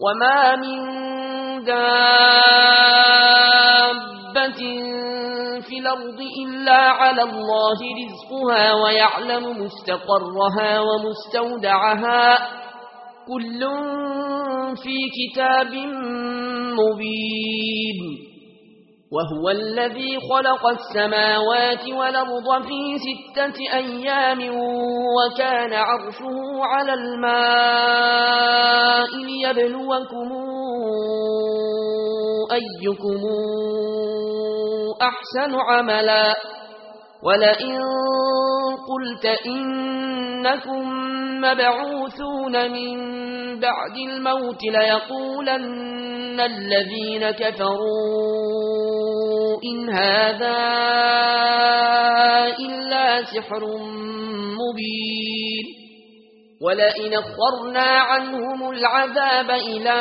وما من دابة في الأرض إلا على الله رزقها ويعلم مستقرها ومستودعها كل في كتاب مبين وهو الذي خلق السماوات والأرض في 6 أيام وكان عرشه على الماء ليبلوكم أيكم أحسن عملا ولئن قلت إنكم مبعوثون من بعد الموت ليقولن الذين كفروا إن هذا إلا سحر مبين ولئن أخرنا عنهم العذاب إلى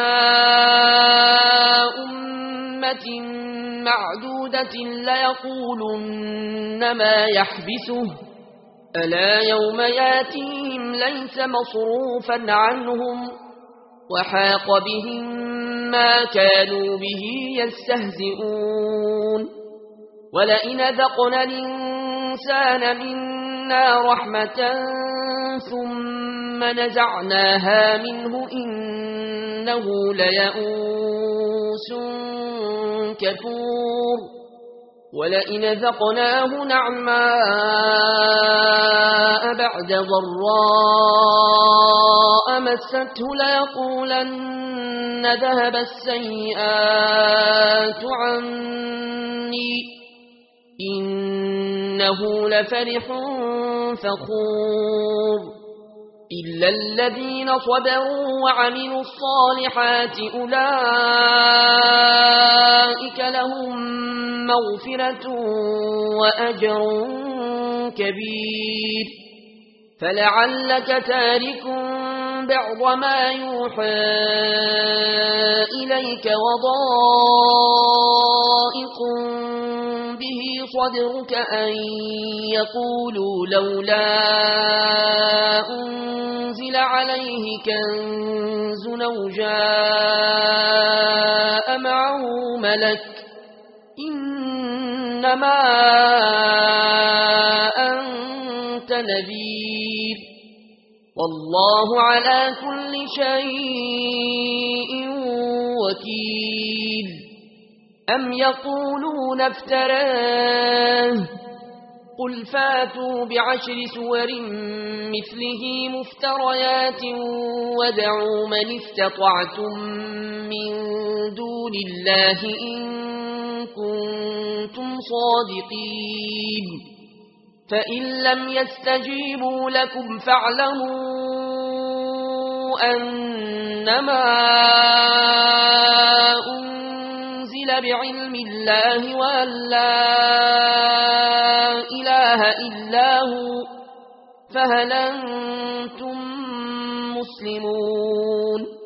أمة معدودة ليقولن ما يحبسه ألا يوم ياتيهم ليس مصروفا عنهم وحاق بهم ما كانوا به يستهزئون ولئن ذقنا الإنسان منا رحمة ثم نزعناها منه إنه ليئوس كفور ولئن ذقناه نعماء بعد ضراء مسته ليقولن ذهب السيئات عني إنه لفرح فخور إلا الذين صبروا وعملوا الصالحات أولئك لهم مغفرة وأجر كبير فلعلك تارك بعض ما يوحى إليك وضائق به صدرك أن يقولوا لولا أنزل عليه كنز أو جاء معه ملك إنما أنت نذير والله على كل شيء وكيل أم يقولون افتراه قل فاتوا ب10 سور مثله مفتريات ودعوا من استطعتم من دون الله إن كنتم صادقين فإن لم يستجيبوا لكم فاعلموا أنما أنزل بعلم الله وأن لا إله إلا هو فهل أنتم مسلمون